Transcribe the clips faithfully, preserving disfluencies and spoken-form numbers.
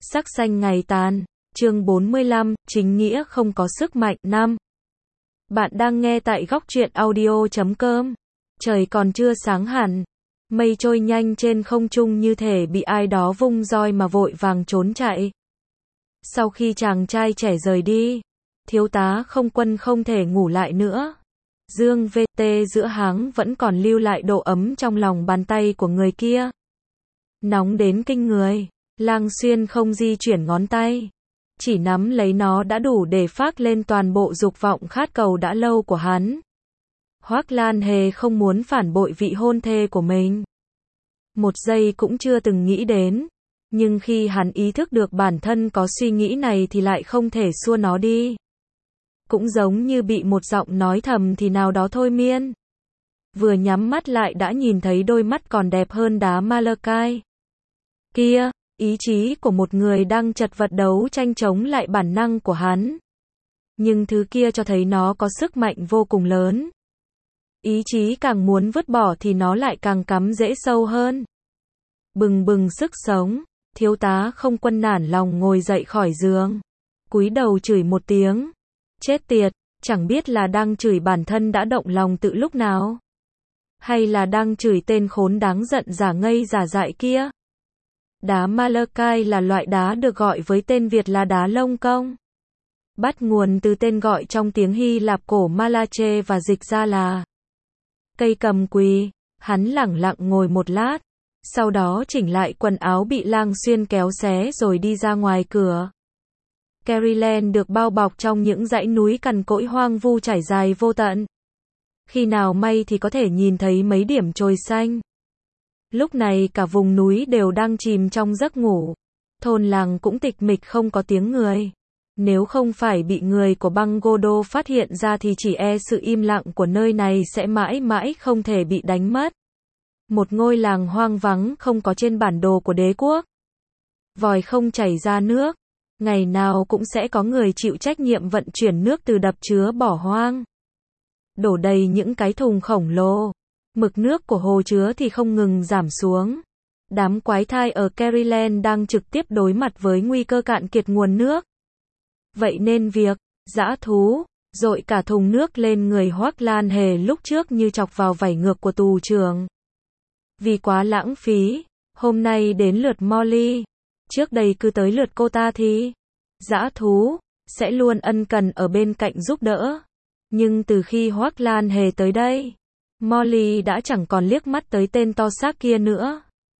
Sắc xanh ngày tàn, chương bốn mươi lăm, chính nghĩa không có sức mạnh. Năm. Bạn đang nghe tại góc truyện audio chấm com. Trời còn chưa sáng hẳn, mây trôi nhanh trên không trung như thể bị ai đó vung roi mà vội vàng trốn chạy. Sau khi chàng trai trẻ rời đi, thiếu tá không quân không thể ngủ lại nữa. Dương vê tê giữa háng vẫn còn lưu lại độ ấm trong lòng bàn tay của người kia. Nóng đến kinh người, Lang Xuyên không di chuyển ngón tay, chỉ nắm lấy nó đã đủ để phác lên toàn bộ dục vọng khát cầu đã lâu của hắn. Hoắc Lan Hề không muốn phản bội vị hôn thê của mình. Một giây cũng chưa từng nghĩ đến, nhưng khi hắn ý thức được bản thân có suy nghĩ này thì lại không thể xua nó đi. Cũng giống như bị một giọng nói thầm thì nào đó thôi miên. Vừa nhắm mắt lại đã nhìn thấy đôi mắt còn đẹp hơn đá Malachite. Kia, ý chí của một người đang chật vật đấu tranh chống lại bản năng của hắn. Nhưng thứ kia cho thấy nó có sức mạnh vô cùng lớn. Ý chí càng muốn vứt bỏ thì nó lại càng cắm rễ sâu hơn. Bừng bừng sức sống, thiếu tá không quân nản lòng ngồi dậy khỏi giường. Cúi đầu chửi một tiếng. Chết tiệt, chẳng biết là đang chửi bản thân đã động lòng từ lúc nào. Hay là đang chửi tên khốn đáng giận giả ngây giả dại kia. Đá Malachite là loại đá được gọi với tên Việt là đá lông công. Bắt nguồn từ tên gọi trong tiếng Hy Lạp cổ Malache và dịch ra là cây cầm quỳ. Hắn lẳng lặng ngồi một lát, sau đó chỉnh lại quần áo bị Lang Xuyên kéo xé rồi đi ra ngoài cửa. Caryland được bao bọc trong những dãy núi cằn cỗi hoang vu trải dài vô tận. Khi nào may thì có thể nhìn thấy mấy điểm chồi xanh. Lúc này cả vùng núi đều đang chìm trong giấc ngủ. Thôn làng cũng tịch mịch không có tiếng người. Nếu không phải bị người của băng Godo phát hiện ra thì chỉ e sự im lặng của nơi này sẽ mãi mãi không thể bị đánh mất. Một ngôi làng hoang vắng không có trên bản đồ của đế quốc. Vòi không chảy ra nước. Ngày nào cũng sẽ có người chịu trách nhiệm vận chuyển nước từ đập chứa bỏ hoang. Đổ đầy những cái thùng khổng lồ. Mực nước của hồ chứa thì không ngừng giảm xuống. Đám quái thai ở Caryland đang trực tiếp đối mặt với nguy cơ cạn kiệt nguồn nước. Vậy nên việc dã thú dội cả thùng nước lên người Hoắc Lan Hề lúc trước như chọc vào vảy ngược của tù trưởng. Vì quá lãng phí, hôm nay đến lượt Molly. Trước đây cứ tới lượt cô ta thì dã thú sẽ luôn ân cần ở bên cạnh giúp đỡ. Nhưng từ khi Hoắc Lan Hề tới đây, Molly đã chẳng còn liếc mắt tới tên to xác kia nữa.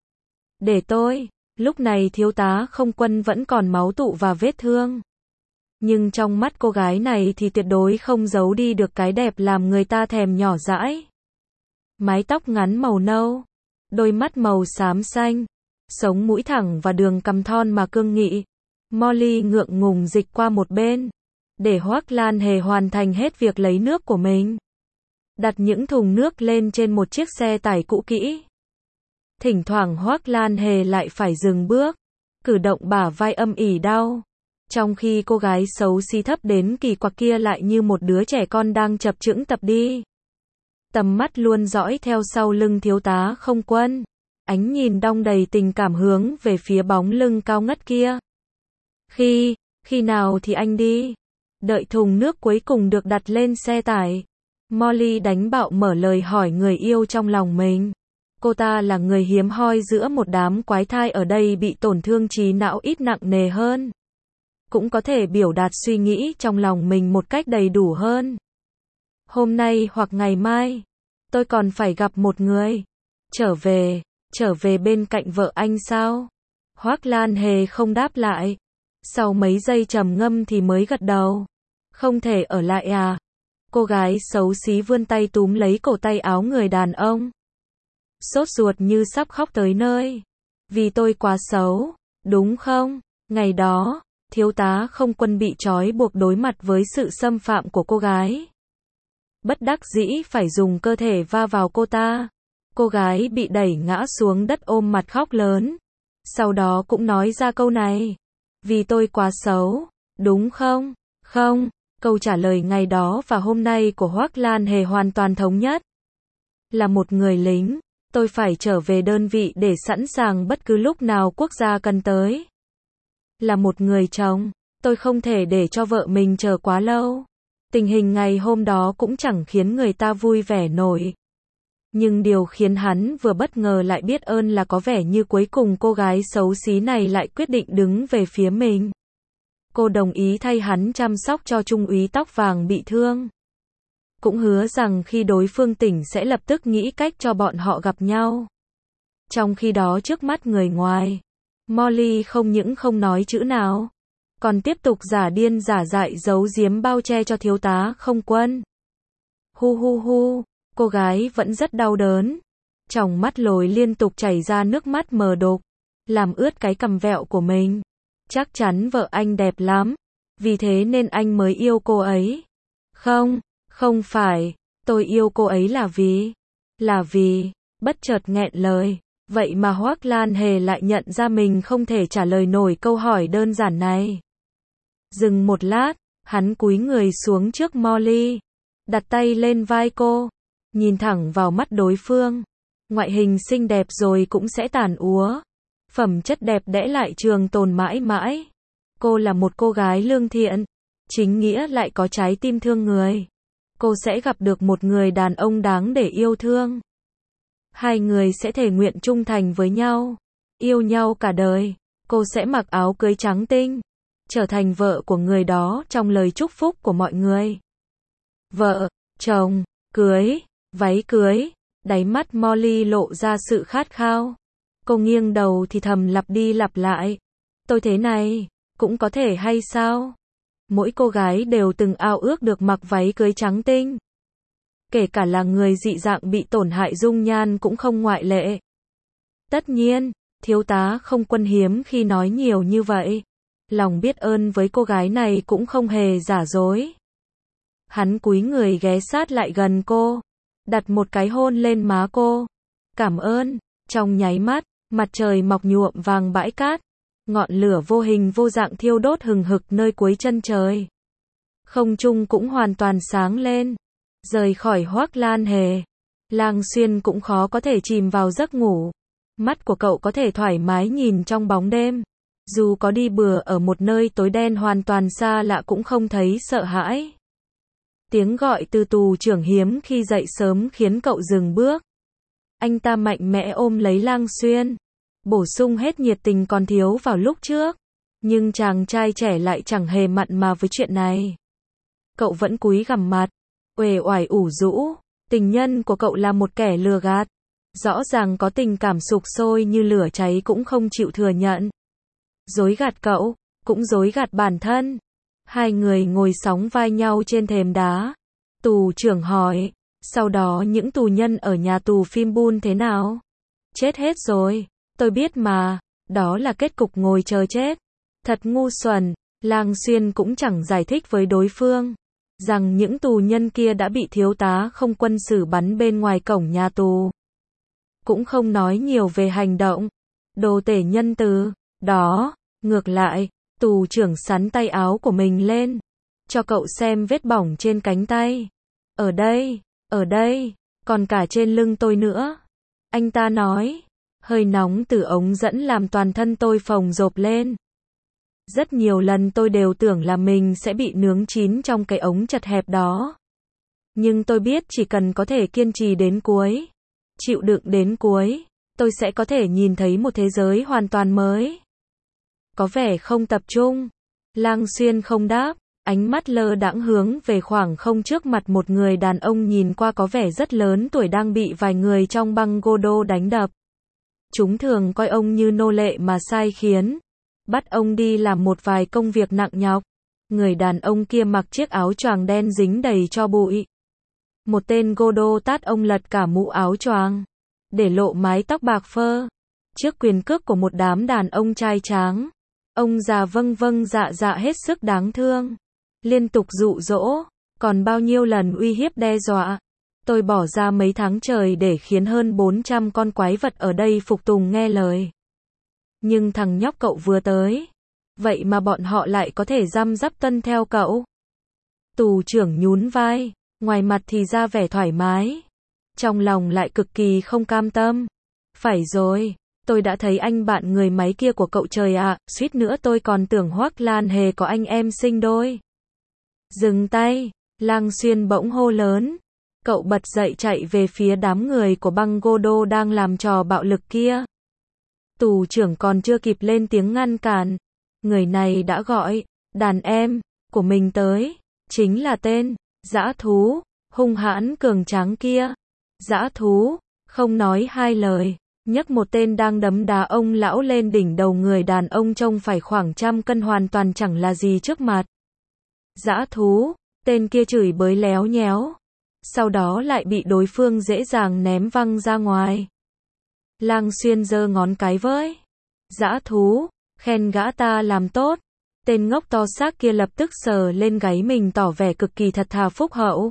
Để tôi, lúc này thiếu tá không quân vẫn còn máu tụ và vết thương. Nhưng trong mắt cô gái này thì tuyệt đối không giấu đi được cái đẹp làm người ta thèm nhỏ dãi. Mái tóc ngắn màu nâu, đôi mắt màu xám xanh, sống mũi thẳng và đường cằm thon mà cương nghị. Molly ngượng ngùng dịch qua một bên, để Hoắc Lan Hề hoàn thành hết việc lấy nước của mình. Đặt những thùng nước lên trên một chiếc xe tải cũ kỹ. Thỉnh thoảng Hoắc Lan Hề lại phải dừng bước, cử động bả vai âm ỉ đau. Trong khi cô gái xấu xí thấp đến kỳ quặc kia lại như một đứa trẻ con đang chập chững tập đi. Tầm mắt luôn dõi theo sau lưng thiếu tá không quân. Ánh nhìn đong đầy tình cảm hướng về phía bóng lưng cao ngất kia. Khi, khi nào thì anh đi? Đợi thùng nước cuối cùng được đặt lên xe tải. Molly đánh bạo mở lời hỏi người yêu trong lòng mình. Cô ta là người hiếm hoi giữa một đám quái thai ở đây bị tổn thương trí não ít nặng nề hơn. Cũng có thể biểu đạt suy nghĩ trong lòng mình một cách đầy đủ hơn. Hôm nay hoặc ngày mai, tôi còn phải gặp một người. Trở về, trở về bên cạnh vợ anh sao? Hoắc Lan Hề không đáp lại. Sau mấy giây trầm ngâm thì mới gật đầu. Không thể ở lại à? Cô gái xấu xí vươn tay túm lấy cổ tay áo người đàn ông. Sốt ruột như sắp khóc tới nơi. Vì tôi quá xấu, đúng không? Ngày đó, thiếu tá không quân bị trói buộc đối mặt với sự xâm phạm của cô gái. Bất đắc dĩ phải dùng cơ thể va vào cô ta. Cô gái bị đẩy ngã xuống đất ôm mặt khóc lớn. Sau đó cũng nói ra câu này. Vì tôi quá xấu, đúng không? Không. Câu trả lời ngày đó và hôm nay của Hoắc Lan Hề hoàn toàn thống nhất. Là một người lính, tôi phải trở về đơn vị để sẵn sàng bất cứ lúc nào quốc gia cần tới. là một người chồng, tôi không thể để cho vợ mình chờ quá lâu. Tình hình ngày hôm đó cũng chẳng khiến người ta vui vẻ nổi. Nhưng điều khiến hắn vừa bất ngờ lại biết ơn là có vẻ như cuối cùng cô gái xấu xí này lại quyết định đứng về phía mình. Cô đồng ý thay hắn chăm sóc cho trung úy tóc vàng bị thương. Cũng hứa rằng khi đối phương tỉnh sẽ lập tức nghĩ cách cho bọn họ gặp nhau. Trong khi đó trước mắt người ngoài, Molly không những không nói chữ nào, còn tiếp tục giả điên giả dại giấu giếm bao che cho thiếu tá không quân. Hu hu hu, cô gái vẫn rất đau đớn. Trong mắt lồi liên tục chảy ra nước mắt mờ đục, làm ướt cái cằm vẹo của mình. Chắc chắn vợ anh đẹp lắm, vì thế nên anh mới yêu cô ấy. Không, không phải, tôi yêu cô ấy là vì, là vì, bất chợt nghẹn lời. Vậy mà Hoắc Lan Hề lại nhận ra mình không thể trả lời nổi câu hỏi đơn giản này. Dừng một lát, hắn cúi người xuống trước Molly, đặt tay lên vai cô, nhìn thẳng vào mắt đối phương. Ngoại hình xinh đẹp rồi cũng sẽ tàn úa, phẩm chất đẹp đẽ lại trường tồn mãi mãi. Cô là một cô gái lương thiện, chính nghĩa lại có trái tim thương người. Cô sẽ gặp được một người đàn ông đáng để yêu thương. Hai người sẽ thề nguyện trung thành với nhau, yêu nhau cả đời. Cô sẽ mặc áo cưới trắng tinh, trở thành vợ của người đó trong lời chúc phúc của mọi người. Vợ, chồng, cưới, váy cưới, đáy mắt Molly lộ ra sự khát khao. Cô nghiêng đầu thì thầm lặp đi lặp lại. Tôi thế này, cũng có thể hay sao? Mỗi cô gái đều từng ao ước được mặc váy cưới trắng tinh. Kể cả là người dị dạng bị tổn hại dung nhan cũng không ngoại lệ. Tất nhiên, thiếu tá không quân hiếm khi nói nhiều như vậy. Lòng biết ơn với cô gái này cũng không hề giả dối. Hắn cúi người ghé sát lại gần cô, đặt một cái hôn lên má cô. Cảm ơn. Trong nháy mắt, mặt trời mọc nhuộm vàng bãi cát. Ngọn lửa vô hình vô dạng thiêu đốt hừng hực nơi cuối chân trời. Không trung cũng hoàn toàn sáng lên. Rời khỏi Hoắc Lan Hề, Lang Xuyên cũng khó có thể chìm vào giấc ngủ. Mắt của cậu có thể thoải mái nhìn trong bóng đêm. Dù có đi bừa ở một nơi tối đen hoàn toàn xa lạ cũng không thấy sợ hãi. Tiếng gọi từ tù trưởng hiếm khi dậy sớm khiến cậu dừng bước. Anh ta mạnh mẽ ôm lấy Lang Xuyên, bổ sung hết nhiệt tình còn thiếu vào lúc trước. Nhưng chàng trai trẻ lại chẳng hề mặn mà với chuyện này. Cậu vẫn cúi gằm mặt, uể oải ủ rũ. Tình nhân của cậu là một kẻ lừa gạt. Rõ ràng có tình cảm sục sôi như lửa cháy cũng không chịu thừa nhận. Dối gạt cậu, cũng dối gạt bản thân. Hai người ngồi sóng vai nhau trên thềm đá. Tù trưởng hỏi, sau đó những tù nhân ở nhà tù Phim Bun thế nào? Chết hết rồi, tôi biết mà, đó là kết cục ngồi chờ chết. Thật ngu xuẩn, Lang Xuyên cũng chẳng giải thích với đối phương, rằng những tù nhân kia đã bị thiếu tá không quân xử bắn bên ngoài cổng nhà tù. Cũng không nói nhiều về hành động, đồ tể nhân từ, đó, ngược lại, tù trưởng xắn tay áo của mình lên, cho cậu xem vết bỏng trên cánh tay. Ở đây, ở đây, còn cả trên lưng tôi nữa. Anh ta nói, hơi nóng từ ống dẫn làm toàn thân tôi phồng rộp lên. Rất nhiều lần tôi đều tưởng là mình sẽ bị nướng chín trong cái ống chật hẹp đó. Nhưng tôi biết chỉ cần có thể kiên trì đến cuối, chịu đựng đến cuối, tôi sẽ có thể nhìn thấy một thế giới hoàn toàn mới. Có vẻ không tập trung. Lang Xuyên không đáp, ánh mắt lơ đãng hướng về khoảng không trước mặt một người đàn ông nhìn qua có vẻ rất lớn tuổi đang bị vài người trong băng gô đô đánh đập. Chúng thường coi ông như nô lệ mà sai khiến, bắt ông đi làm một vài công việc nặng nhọc. Người đàn ông kia mặc chiếc áo choàng đen dính đầy tro bụi. Một tên gô đô tát ông lật cả mũ áo choàng, để lộ mái tóc bạc phơ. Trước quyền cước của một đám đàn ông trai tráng, ông già vâng vâng dạ dạ hết sức đáng thương, liên tục dụ dỗ, còn bao nhiêu lần uy hiếp đe dọa. Tôi bỏ ra mấy tháng trời để khiến hơn bốn trăm con quái vật ở đây phục tùng nghe lời. Nhưng thằng nhóc cậu vừa tới, vậy mà bọn họ lại có thể răm rắp tuân theo cậu. Tù trưởng nhún vai, ngoài mặt thì ra vẻ thoải mái, trong lòng lại cực kỳ không cam tâm. Phải rồi, tôi đã thấy anh bạn người máy kia của cậu trời ạ, suýt nữa tôi còn tưởng Hoắc Lan Hề có anh em sinh đôi. Dừng tay, Lang Xuyên bỗng hô lớn. Cậu bật dậy chạy về phía đám người của băng Gô Đô đang làm trò bạo lực kia. Tù trưởng còn chưa kịp lên tiếng ngăn cản. Người này đã gọi, đàn em, của mình tới. Chính là tên, dã thú, hung hãn cường tráng kia. Dã thú, không nói hai lời. Nhấc một tên đang đấm đá ông lão lên đỉnh đầu người đàn ông trông phải khoảng trăm cân hoàn toàn chẳng là gì trước mặt. Dã thú, tên kia chửi bới léo nhéo. Sau đó lại bị đối phương dễ dàng ném văng ra ngoài. Lang Xuyên giơ ngón cái với. Dã thú, khen gã ta làm tốt. Tên ngốc to xác kia lập tức sờ lên gáy mình tỏ vẻ cực kỳ thật thà phúc hậu.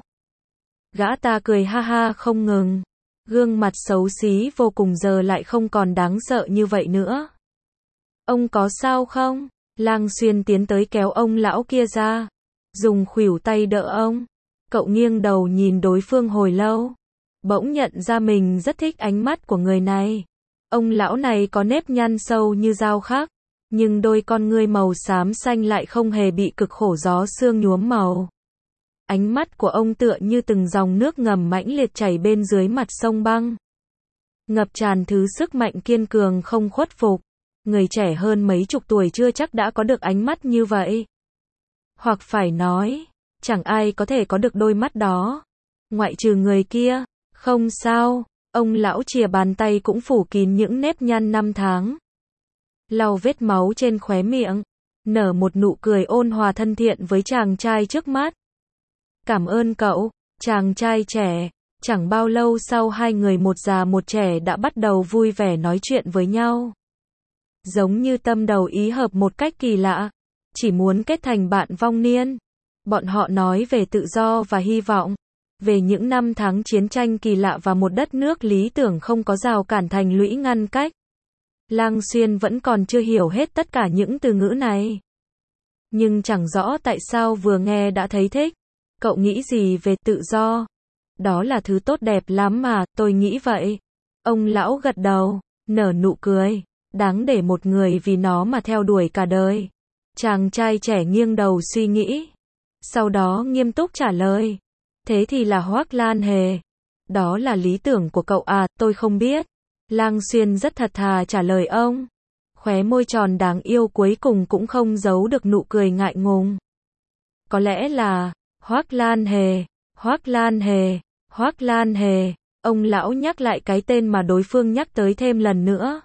Gã ta cười ha ha không ngừng. Gương mặt xấu xí vô cùng giờ lại không còn đáng sợ như vậy nữa. Ông có sao không? Lang Xuyên tiến tới kéo ông lão kia ra. Dùng khuỷu tay đỡ ông. Cậu nghiêng đầu nhìn đối phương hồi lâu. Bỗng nhận ra mình rất thích ánh mắt của người này. Ông lão này có nếp nhăn sâu như dao khắc. Nhưng đôi con ngươi màu xám xanh lại không hề bị cực khổ gió sương nhuốm màu. Ánh mắt của ông tựa như từng dòng nước ngầm mãnh liệt chảy bên dưới mặt sông băng. Ngập tràn thứ sức mạnh kiên cường không khuất phục. Người trẻ hơn mấy chục tuổi chưa chắc đã có được ánh mắt như vậy. Hoặc phải nói, chẳng ai có thể có được đôi mắt đó. Ngoại trừ người kia. Không sao, ông lão chìa bàn tay cũng phủ kín những nếp nhăn năm tháng. Lau vết máu trên khóe miệng. Nở một nụ cười ôn hòa thân thiện với chàng trai trước mắt. Cảm ơn cậu, chàng trai trẻ. Chẳng bao lâu sau hai người một già một trẻ đã bắt đầu vui vẻ nói chuyện với nhau. Giống như tâm đầu ý hợp một cách kỳ lạ. Chỉ muốn kết thành bạn vong niên. Bọn họ nói về tự do và hy vọng. Về những năm tháng chiến tranh kỳ lạ và một đất nước lý tưởng không có rào cản thành lũy ngăn cách. Lang Xuyên vẫn còn chưa hiểu hết tất cả những từ ngữ này. Nhưng chẳng rõ tại sao vừa nghe đã thấy thích. Cậu nghĩ gì về tự do? Đó là thứ tốt đẹp lắm mà, tôi nghĩ vậy. Ông lão gật đầu, nở nụ cười. Đáng để một người vì nó mà theo đuổi cả đời. Chàng trai trẻ nghiêng đầu suy nghĩ. Sau đó nghiêm túc trả lời. Thế thì là Hoắc Lan Hề. Đó là lý tưởng của cậu à, tôi không biết. Lang Xuyên rất thật thà trả lời ông. Khóe môi tròn đáng yêu cuối cùng cũng không giấu được nụ cười ngại ngùng. Có lẽ là, Hoắc Lan Hề, Hoắc Lan Hề, Hoắc Lan Hề. Ông lão nhắc lại cái tên mà đối phương nhắc tới thêm lần nữa.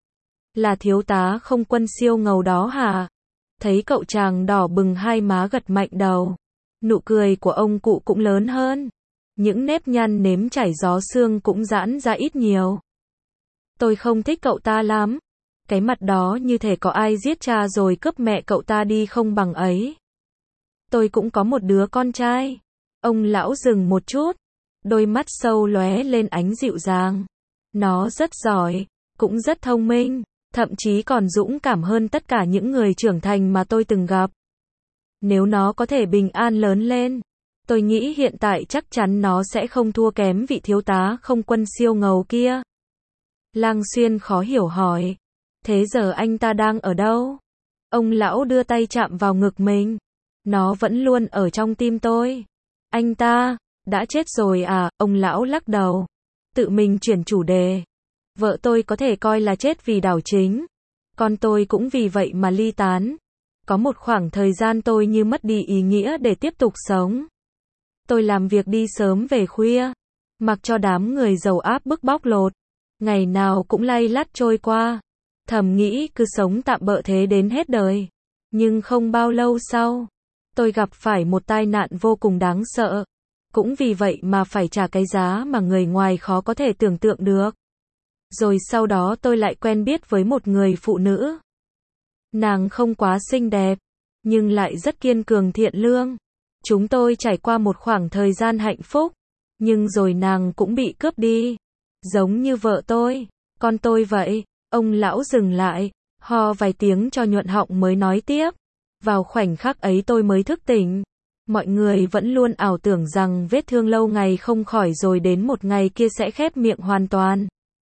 Là thiếu tá không quân siêu ngầu đó hả? Thấy cậu chàng đỏ bừng hai má gật mạnh đầu. Nụ cười của ông cụ cũng lớn hơn. Những nếp nhăn nếm chảy gió sương cũng giãn ra ít nhiều. Tôi không thích cậu ta lắm. Cái mặt đó như thể có ai giết cha rồi cướp mẹ cậu ta đi không bằng ấy. Tôi cũng có một đứa con trai. Ông lão dừng một chút. Đôi mắt sâu lóe lên ánh dịu dàng. Nó rất giỏi, cũng rất thông minh, thậm chí còn dũng cảm hơn tất cả những người trưởng thành mà tôi từng gặp. Nếu nó có thể bình an lớn lên, tôi nghĩ hiện tại chắc chắn nó sẽ không thua kém vị thiếu tá không quân siêu ngầu kia. Lang Xuyên khó hiểu hỏi. Thế giờ anh ta đang ở đâu? Ông lão đưa tay chạm vào ngực mình. Nó vẫn luôn ở trong tim tôi. Anh ta, đã chết rồi à? Ông lão lắc đầu. Tự mình chuyển chủ đề. Vợ tôi có thể coi là chết vì đảo chính. Con tôi cũng vì vậy mà ly tán. Có một khoảng thời gian tôi như mất đi ý nghĩa để tiếp tục sống. Tôi làm việc đi sớm về khuya. Mặc cho đám người giàu áp bức bóc lột. Ngày nào cũng lay lắt trôi qua. Thầm nghĩ cứ sống tạm bợ thế đến hết đời. Nhưng không bao lâu sau, tôi gặp phải một tai nạn vô cùng đáng sợ. Cũng vì vậy mà phải trả cái giá mà người ngoài khó có thể tưởng tượng được. Rồi sau đó tôi lại quen biết với một người phụ nữ. Nàng không quá xinh đẹp, nhưng lại rất kiên cường thiện lương. Chúng tôi trải qua một khoảng thời gian hạnh phúc, nhưng rồi nàng cũng bị cướp đi. Giống như vợ tôi, con tôi vậy. Ông lão dừng lại, ho vài tiếng cho nhuận họng mới nói tiếp. Vào khoảnh khắc ấy tôi mới thức tỉnh. Mọi người vẫn luôn ảo tưởng rằng vết thương lâu ngày không khỏi rồi đến một ngày kia sẽ khép miệng hoàn toàn.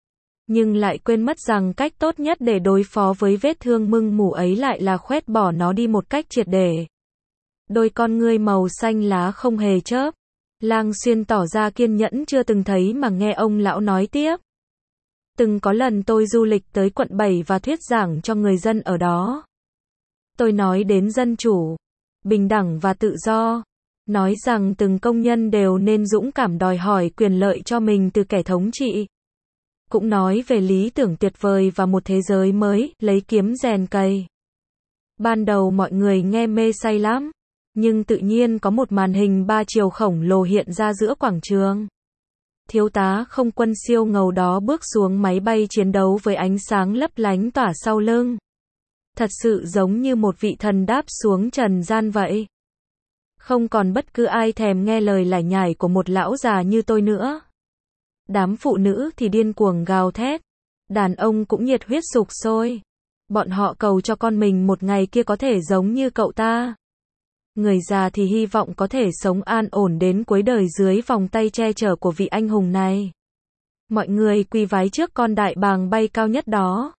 Nhưng lại quên mất rằng cách tốt nhất để đối phó với vết thương mưng mủ ấy lại là khoét bỏ nó đi một cách triệt để. Đôi con ngươi màu xanh lá không hề chớp. Lang Xuyên tỏ ra kiên nhẫn chưa từng thấy mà nghe ông lão nói tiếp. Từng có lần tôi du lịch tới quận bảy và thuyết giảng cho người dân ở đó. Tôi nói đến dân chủ, bình đẳng và tự do. Nói rằng từng công nhân đều nên dũng cảm đòi hỏi quyền lợi cho mình từ kẻ thống trị. Cũng nói về lý tưởng tuyệt vời và một thế giới mới, lấy kiếm rèn cày. Ban đầu mọi người nghe mê say lắm. Nhưng tự nhiên có một màn hình ba chiều khổng lồ hiện ra giữa quảng trường. Thiếu tá không quân siêu ngầu đó bước xuống máy bay chiến đấu với ánh sáng lấp lánh tỏa sau lưng. Thật sự giống như một vị thần đáp xuống trần gian vậy. Không còn bất cứ ai thèm nghe lời lải nhải của một lão già như tôi nữa. Đám phụ nữ thì điên cuồng gào thét. Đàn ông cũng nhiệt huyết sục sôi. Bọn họ cầu cho con mình một ngày kia có thể giống như cậu ta. Người già thì hy vọng có thể sống an ổn đến cuối đời dưới vòng tay che chở của vị anh hùng này. Mọi người quỳ vái trước con đại bàng bay cao nhất đó.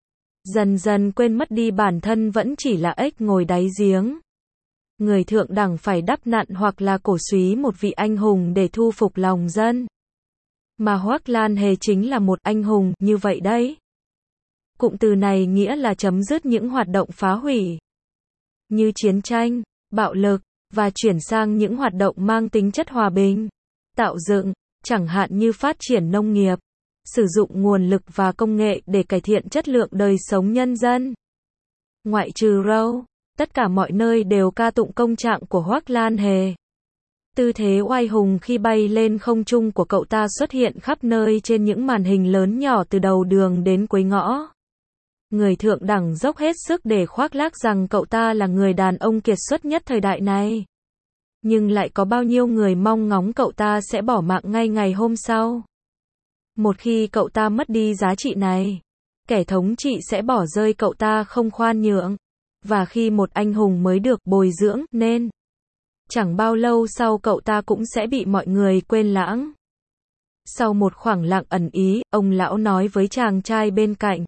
Dần dần quên mất đi bản thân vẫn chỉ là ếch ngồi đáy giếng. Người thượng đẳng phải đắp nặn hoặc là cổ súy một vị anh hùng để thu phục lòng dân. Mà Hoắc Lan Hề chính là một anh hùng như vậy đấy. Cụm từ này nghĩa là chấm dứt những hoạt động phá hủy. Như chiến tranh, bạo lực, và chuyển sang những hoạt động mang tính chất hòa bình, tạo dựng, chẳng hạn như phát triển nông nghiệp, sử dụng nguồn lực và công nghệ để cải thiện chất lượng đời sống nhân dân. Ngoại trừ Râu, tất cả mọi nơi đều ca tụng công trạng của Hoắc Lan Hề. Tư thế oai hùng khi bay lên không trung của cậu ta xuất hiện khắp nơi trên những màn hình lớn nhỏ từ đầu đường đến cuối ngõ. Người thượng đẳng dốc hết sức để khoác lác rằng cậu ta là người đàn ông kiệt xuất nhất thời đại này. Nhưng lại có bao nhiêu người mong ngóng cậu ta sẽ bỏ mạng ngay ngày hôm sau. Một khi cậu ta mất đi giá trị này, kẻ thống trị sẽ bỏ rơi cậu ta không khoan nhượng. Và khi một anh hùng mới được bồi dưỡng nên, chẳng bao lâu sau cậu ta cũng sẽ bị mọi người quên lãng. Sau một khoảng lặng ẩn ý, ông lão nói với chàng trai bên cạnh.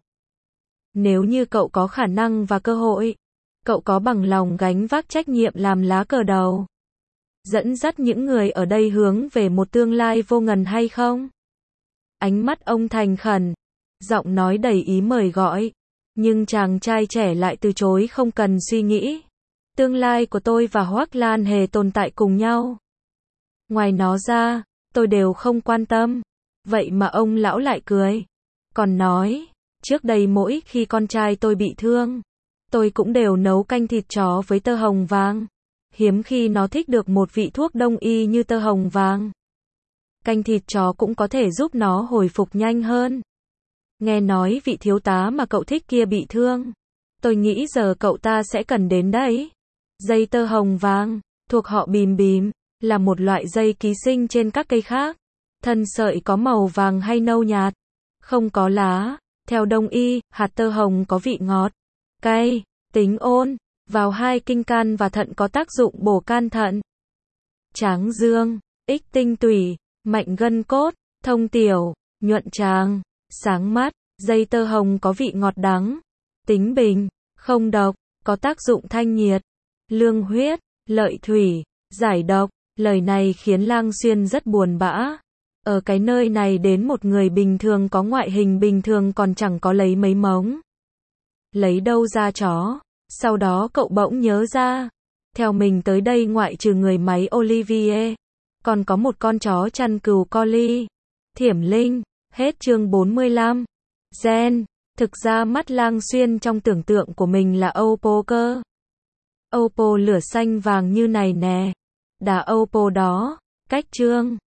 Nếu như cậu có khả năng và cơ hội, cậu có bằng lòng gánh vác trách nhiệm làm lá cờ đầu, dẫn dắt những người ở đây hướng về một tương lai vô ngần hay không? Ánh mắt ông thành khẩn, giọng nói đầy ý mời gọi, nhưng chàng trai trẻ lại từ chối không cần suy nghĩ. Tương lai của tôi và Hoắc Lan Hề tồn tại cùng nhau. Ngoài nó ra, tôi đều không quan tâm. Vậy mà ông lão lại cười, còn nói, trước đây mỗi khi con trai tôi bị thương, tôi cũng đều nấu canh thịt chó với tơ hồng vàng. Hiếm khi nó thích được một vị thuốc đông y như tơ hồng vàng. Canh thịt chó cũng có thể giúp nó hồi phục nhanh hơn. Nghe nói vị thiếu tá mà cậu thích kia bị thương. Tôi nghĩ giờ cậu ta sẽ cần đến đấy. Dây tơ hồng vàng, thuộc họ bìm bìm, là một loại dây ký sinh trên các cây khác. Thân sợi có màu vàng hay nâu nhạt, không có lá. Theo đông y, hạt tơ hồng có vị ngọt, cay, tính ôn, vào hai kinh can và thận có tác dụng bổ can thận, tráng dương, ích tinh tủy, mạnh gân cốt, thông tiểu, nhuận tràng, sáng mắt. Dây tơ hồng có vị ngọt đắng, tính bình, không độc, có tác dụng thanh nhiệt, lương huyết, lợi thủy, giải độc. Lời này khiến Lang Xuyên rất buồn bã. Ở cái nơi này đến một người bình thường có ngoại hình bình thường còn chẳng có lấy mấy mống. Lấy đâu ra chó? Sau đó cậu bỗng nhớ ra, theo mình tới đây ngoại trừ người máy Olivier, còn có một con chó chăn cừu Collie. Thiểm Linh. Hết chương bốn mươi lăm. Gen. Thực ra mắt Lang Xuyên trong tưởng tượng của mình là Oppo cơ. Oppo lửa xanh vàng như này nè. Đà Oppo đó. Cách chương.